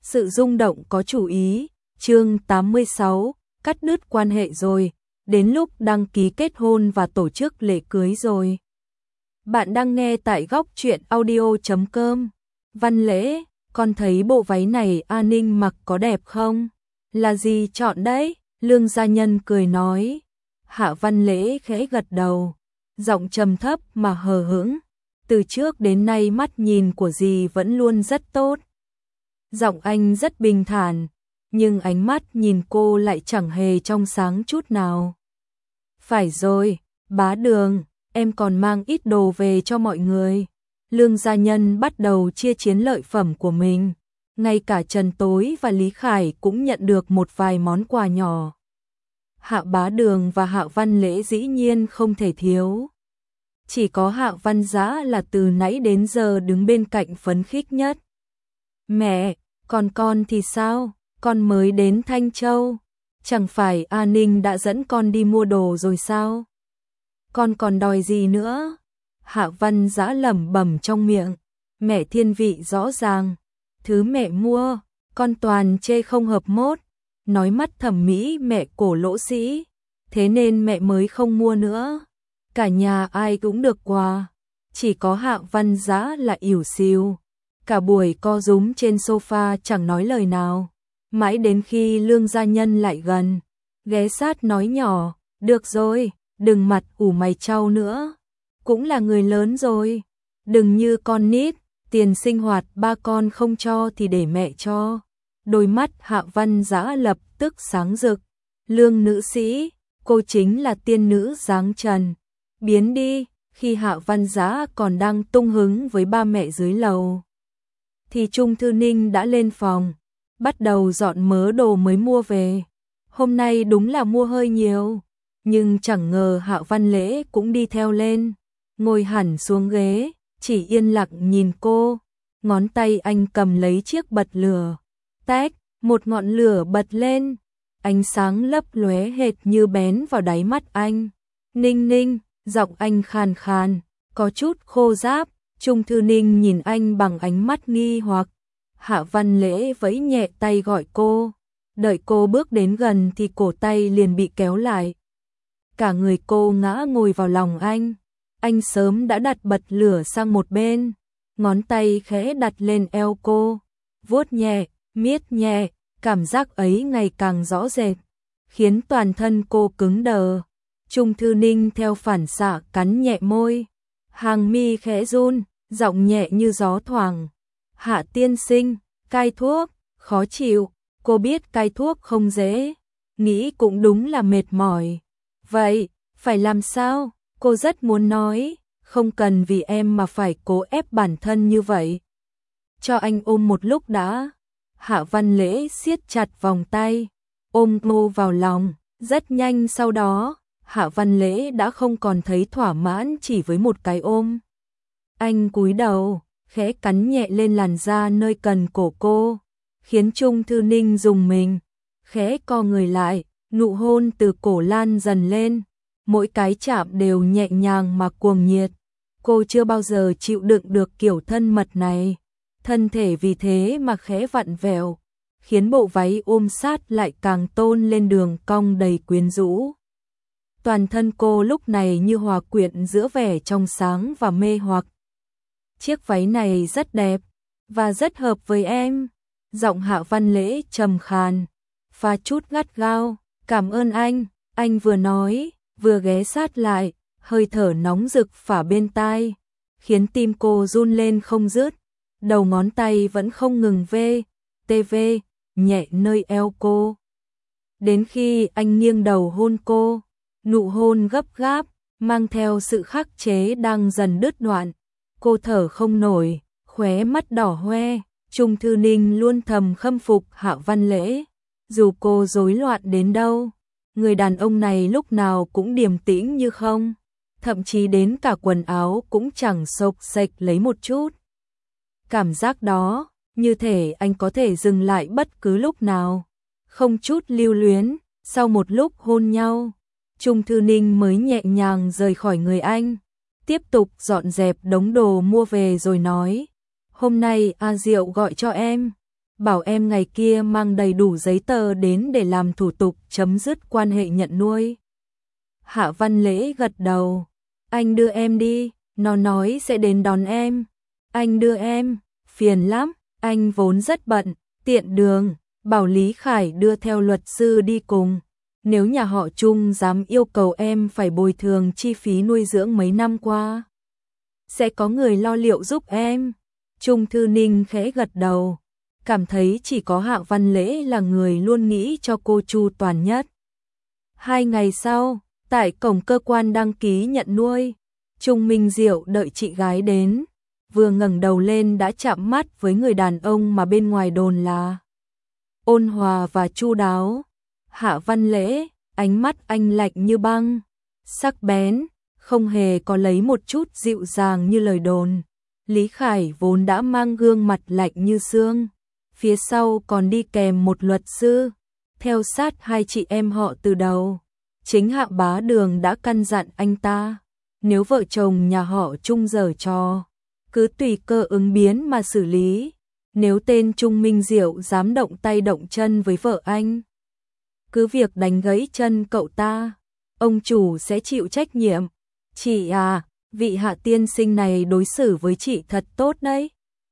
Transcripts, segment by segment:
Sự rung động có chủ ý, chương 86, cắt đứt quan hệ rồi, đến lúc đăng ký kết hôn và tổ chức lễ cưới rồi. Bạn đang nghe tại góc truyện audio.com. Văn Lễ, con thấy bộ váy này A Ninh mặc có đẹp không? Là gì chọn đấy? Lương gia nhân cười nói. Hạ Văn Lễ khẽ gật đầu, giọng trầm thấp mà hờ hững. Từ trước đến nay mắt nhìn của dì vẫn luôn rất tốt. Giọng anh rất bình thản, nhưng ánh mắt nhìn cô lại chẳng hề trong sáng chút nào. Phải rồi, bá Đường, em còn mang ít đồ về cho mọi người. Lương gia nhân bắt đầu chia chiến lợi phẩm của mình. Ngay cả Trần Tối và Lý Khải cũng nhận được một vài món quà nhỏ. Hạ Bá Đường và Hạ Văn Lễ dĩ nhiên không thể thiếu. Chỉ có Hạ Văn Dã là từ nãy đến giờ đứng bên cạnh phấn khích nhất. Mẹ, còn con thì sao? Con mới đến Thanh Châu. Chẳng phải A Ninh đã dẫn con đi mua đồ rồi sao? Con còn đòi gì nữa? Hạ Văn Dã lẩm bẩm trong miệng. Mẹ thiên vị rõ ràng. Thứ mẹ mua, con toàn chê không hợp mốt. Nói mắt thẩm mỹ mẹ cổ lỗ sĩ. Thế nên mẹ mới không mua nữa. Cả nhà ai cũng được quà. Chỉ có Hạ Văn Dã là ỉu xìu. Cả buổi co rúm trên sofa chẳng nói lời nào. Mãi đến khi Lương gia nhân lại gần, ghé sát nói nhỏ, được rồi, đừng mặt ủ mày trao nữa. Cũng là người lớn rồi, đừng như con nít, tiền sinh hoạt ba con không cho thì để mẹ cho. Đôi mắt Hạ Văn Dã lập tức sáng rực. Lương nữ sĩ, cô chính là tiên nữ dáng trần. Biến đi, khi Hạ Văn Dã còn đang tung hứng với ba mẹ dưới lầu, thì Trung Thư Ninh đã lên phòng, bắt đầu dọn mớ đồ mới mua về. Hôm nay đúng là mua hơi nhiều, nhưng chẳng ngờ Hạ Văn Lễ cũng đi theo lên, ngồi hẳn xuống ghế, chỉ yên lặng nhìn cô. Ngón tay anh cầm lấy chiếc bật lửa, tách, một ngọn lửa bật lên, ánh sáng lấp lóe hệt như bén vào đáy mắt anh. Ninh Ninh, giọng anh khàn khàn, có chút khô ráp. Trung Thư Ninh nhìn anh bằng ánh mắt nghi hoặc. Hạ Văn Lễ vẫy nhẹ tay gọi cô. Đợi cô bước đến gần thì cổ tay liền bị kéo lại. Cả người cô ngã ngồi vào lòng anh. Anh sớm đã đặt bật lửa sang một bên. Ngón tay khẽ đặt lên eo cô. Vuốt nhẹ, miết nhẹ. Cảm giác ấy ngày càng rõ rệt, khiến toàn thân cô cứng đờ. Trung Thư Ninh theo phản xạ cắn nhẹ môi. Hàng mi khẽ run, giọng nhẹ như gió thoảng. Hạ tiên sinh, cai thuốc, khó chịu. Cô biết cai thuốc không dễ, nghĩ cũng đúng là mệt mỏi. Vậy, phải làm sao? Cô rất muốn nói, không cần vì em mà phải cố ép bản thân như vậy. Cho anh ôm một lúc đã. Hạ Văn Lễ siết chặt vòng tay, ôm cô vào lòng. Rất nhanh sau đó, Hạ Văn Lễ đã không còn thấy thỏa mãn chỉ với một cái ôm. Anh cúi đầu, khẽ cắn nhẹ lên làn da nơi cần cổ cô, khiến Trung Thư Ninh rùng mình, khẽ co người lại, nụ hôn từ cổ lan dần lên, mỗi cái chạm đều nhẹ nhàng mà cuồng nhiệt. Cô chưa bao giờ chịu đựng được kiểu thân mật này, thân thể vì thế mà khẽ vặn vẹo, khiến bộ váy ôm sát lại càng tôn lên đường cong đầy quyến rũ. Toàn thân cô lúc này như hòa quyện giữa vẻ trong sáng và mê hoặc. Chiếc váy này rất đẹp, và rất hợp với em. Giọng Hạ Văn Lễ trầm khàn, pha chút gắt gao. Cảm ơn anh vừa nói, vừa ghé sát lại, hơi thở nóng rực phả bên tai, khiến tim cô run lên không dứt. Đầu ngón tay vẫn không ngừng tv, nhẹ nơi eo cô. Đến khi anh nghiêng đầu hôn cô, nụ hôn gấp gáp, mang theo sự khắc chế đang dần đứt đoạn. Cô thở không nổi, khóe mắt đỏ hoe. Trung Thư Ninh luôn thầm khâm phục Hạ Văn Lễ. Dù cô rối loạn đến đâu, người đàn ông này lúc nào cũng điềm tĩnh như không. Thậm chí đến cả quần áo cũng chẳng xộc xệch lấy một chút. Cảm giác đó, như thể anh có thể dừng lại bất cứ lúc nào. Không chút lưu luyến, sau một lúc hôn nhau, Trung Thư Ninh mới nhẹ nhàng rời khỏi người anh, tiếp tục dọn dẹp đống đồ mua về rồi nói, hôm nay A Diệu gọi cho em, bảo em ngày kia mang đầy đủ giấy tờ đến để làm thủ tục chấm dứt quan hệ nhận nuôi. Hạ Văn Lễ gật đầu, anh đưa em đi, nó nói sẽ đến đón em. Anh đưa em, phiền lắm, anh vốn rất bận, tiện đường, bảo Lý Khải đưa theo luật sư đi cùng. Nếu nhà họ Trung dám yêu cầu em phải bồi thường chi phí nuôi dưỡng mấy năm qua, sẽ có người lo liệu giúp em. Trung Thư Ninh khẽ gật đầu, cảm thấy chỉ có Hạ Văn Lễ là người luôn nghĩ cho cô chu toàn nhất. 2 ngày sau, tại cổng cơ quan đăng ký nhận nuôi, Trung Minh Diệu đợi chị gái đến, vừa ngẩng đầu lên đã chạm mắt với người đàn ông mà bên ngoài đồn là ôn hòa và chu đáo. Hạ Văn Lễ, ánh mắt anh lạnh như băng, sắc bén, không hề có lấy một chút dịu dàng như lời đồn. Lý Khải vốn đã mang gương mặt lạnh như xương, phía sau còn đi kèm một luật sư, theo sát hai chị em họ từ đầu. Chính Hạ Bá Đường đã căn dặn anh ta, nếu vợ chồng nhà họ Trung giở trò, cứ tùy cơ ứng biến mà xử lý. Nếu tên Trung Minh Diệu dám động tay động chân với vợ anh, cứ việc đánh gãy chân cậu ta, ông chủ sẽ chịu trách nhiệm. Chị à, vị Hạ tiên sinh này đối xử với chị thật tốt đấy,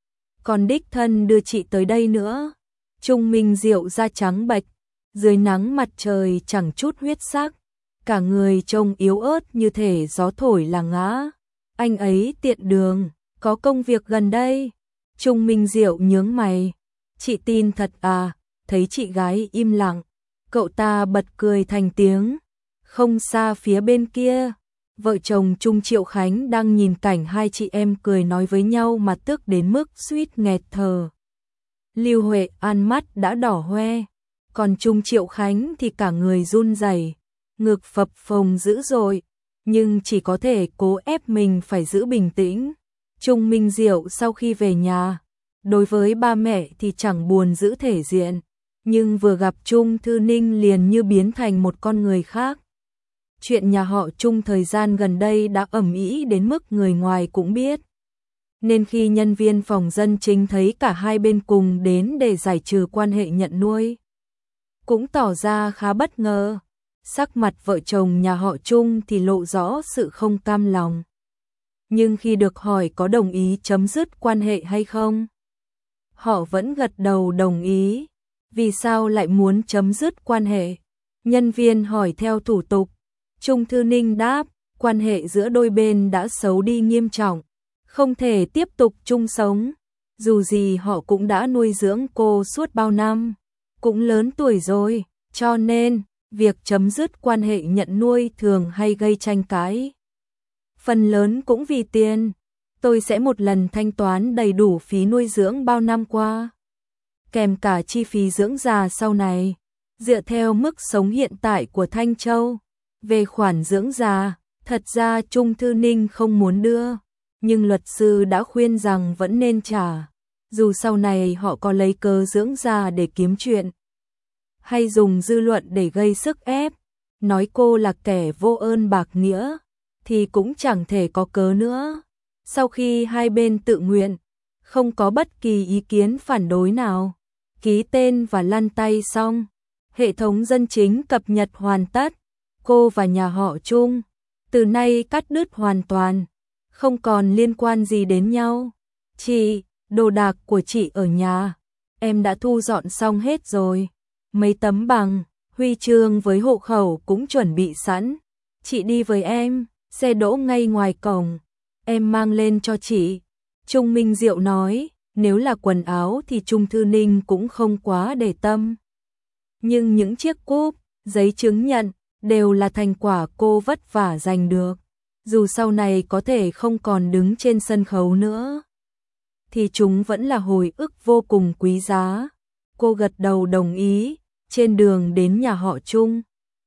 còn đích thân đưa chị tới đây nữa. Trung Minh Diệu da trắng bệch, dưới nắng mặt trời chẳng chút huyết sắc, cả người trông yếu ớt như thể gió thổi là ngã. Anh ấy tiện đường, có công việc gần đây. Trung Minh Diệu nhướng mày, chị tin thật à? Thấy chị gái im lặng, cậu ta bật cười thành tiếng. Không xa phía bên kia, vợ chồng Trung Triệu Khánh đang nhìn cảnh hai chị em cười nói với nhau mà tức đến mức suýt nghẹt thở. Lưu Huệ An mắt đã đỏ hoe, còn Trung Triệu Khánh thì cả người run rẩy, ngực phập phồng dữ dội, nhưng chỉ có thể cố ép mình phải giữ bình tĩnh. Trung Minh Diệu sau khi về nhà, đối với ba mẹ thì chẳng buồn giữ thể diện, nhưng vừa gặp Trung Thư Ninh liền như biến thành một con người khác. Chuyện nhà họ Trung thời gian gần đây đã ầm ĩ đến mức người ngoài cũng biết, nên khi nhân viên phòng dân chính thấy cả hai bên cùng đến để giải trừ quan hệ nhận nuôi, cũng tỏ ra khá bất ngờ. Sắc mặt vợ chồng nhà họ Trung thì lộ rõ sự không cam lòng. Nhưng khi được hỏi có đồng ý chấm dứt quan hệ hay không, họ vẫn gật đầu đồng ý. Vì sao lại muốn chấm dứt quan hệ? Nhân viên hỏi theo thủ tục. Trung Thư Ninh đáp, quan hệ giữa đôi bên đã xấu đi nghiêm trọng, không thể tiếp tục chung sống. Dù gì họ cũng đã nuôi dưỡng cô suốt bao năm, cũng lớn tuổi rồi, cho nên việc chấm dứt quan hệ nhận nuôi thường hay gây tranh cãi. Phần lớn cũng vì tiền. Tôi sẽ một lần thanh toán đầy đủ phí nuôi dưỡng bao năm qua, kèm cả chi phí dưỡng già sau này, dựa theo mức sống hiện tại của Thanh Châu. Về khoản dưỡng già, thật ra Trung Thư Ninh không muốn đưa, nhưng luật sư đã khuyên rằng vẫn nên trả, dù sau này họ có lấy cớ dưỡng già để kiếm chuyện, hay dùng dư luận để gây sức ép, nói cô là kẻ vô ơn bạc nghĩa, thì cũng chẳng thể có cớ nữa. Sau khi hai bên tự nguyện, không có bất kỳ ý kiến phản đối nào, ký tên và lăn tay xong, hệ thống dân chính cập nhật hoàn tất, cô và nhà họ Trung từ nay cắt đứt hoàn toàn, không còn liên quan gì đến nhau. Chị, đồ đạc của chị ở nhà, em đã thu dọn xong hết rồi. Mấy tấm bằng, huy chương với hộ khẩu cũng chuẩn bị sẵn. Chị đi với em, xe đỗ ngay ngoài cổng, em mang lên cho chị. Trung Minh Diệu nói, nếu là quần áo thì Trung Thư Ninh cũng không quá để tâm. Nhưng những chiếc cúp, giấy chứng nhận, đều là thành quả cô vất vả giành được. Dù sau này có thể không còn đứng trên sân khấu nữa, thì chúng vẫn là hồi ức vô cùng quý giá. Cô gật đầu đồng ý. Trên đường đến nhà họ Trung,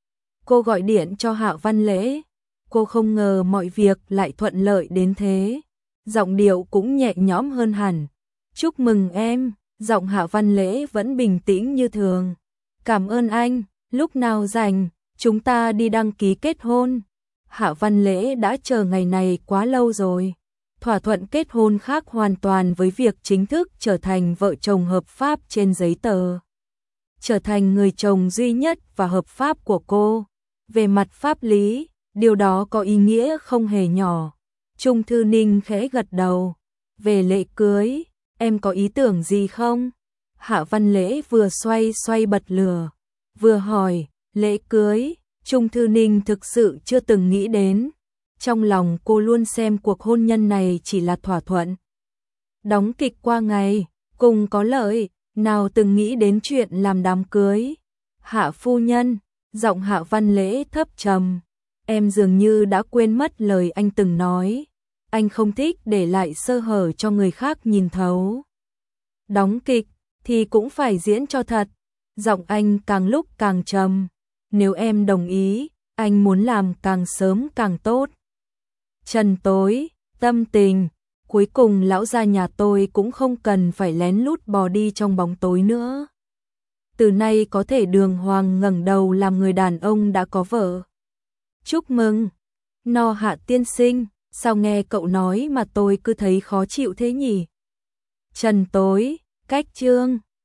cô gọi điện cho Hạ Văn Lễ. Cô không ngờ mọi việc lại thuận lợi đến thế. Giọng điệu cũng nhẹ nhõm hơn hẳn. Chúc mừng em. Giọng Hạ Văn Lễ vẫn bình tĩnh như thường. Cảm ơn anh. Lúc nào rảnh, chúng ta đi đăng ký kết hôn. Hạ Văn Lễ đã chờ ngày này quá lâu rồi. Thỏa thuận kết hôn khác hoàn toàn với việc chính thức trở thành vợ chồng hợp pháp trên giấy tờ. Trở thành người chồng duy nhất và hợp pháp của cô. Về mặt pháp lý, điều đó có ý nghĩa không hề nhỏ. Trung Thư Ninh khẽ gật đầu. Về lễ cưới, em có ý tưởng gì không? Hạ Văn Lễ vừa xoay xoay bật lửa, vừa hỏi, lễ cưới, Trung Thư Ninh thực sự chưa từng nghĩ đến. Trong lòng cô luôn xem cuộc hôn nhân này chỉ là thỏa thuận. Đóng kịch qua ngày, cùng có lợi, nào từng nghĩ đến chuyện làm đám cưới. Hạ phu nhân, giọng Hạ Văn Lễ thấp trầm, em dường như đã quên mất lời anh từng nói. Anh không thích để lại sơ hở cho người khác nhìn thấu. Đóng kịch thì cũng phải diễn cho thật. Giọng anh càng lúc càng trầm. Nếu em đồng ý, anh muốn làm càng sớm càng tốt. Trần tối, tâm tình, cuối cùng lão gia nhà tôi cũng không cần phải lén lút bò đi trong bóng tối nữa. Từ nay có thể đường hoàng ngẩng đầu làm người đàn ông đã có vợ. Chúc mừng, No Hạ tiên sinh, sao nghe cậu nói mà tôi cứ thấy khó chịu thế nhỉ? Trần tối, cách chương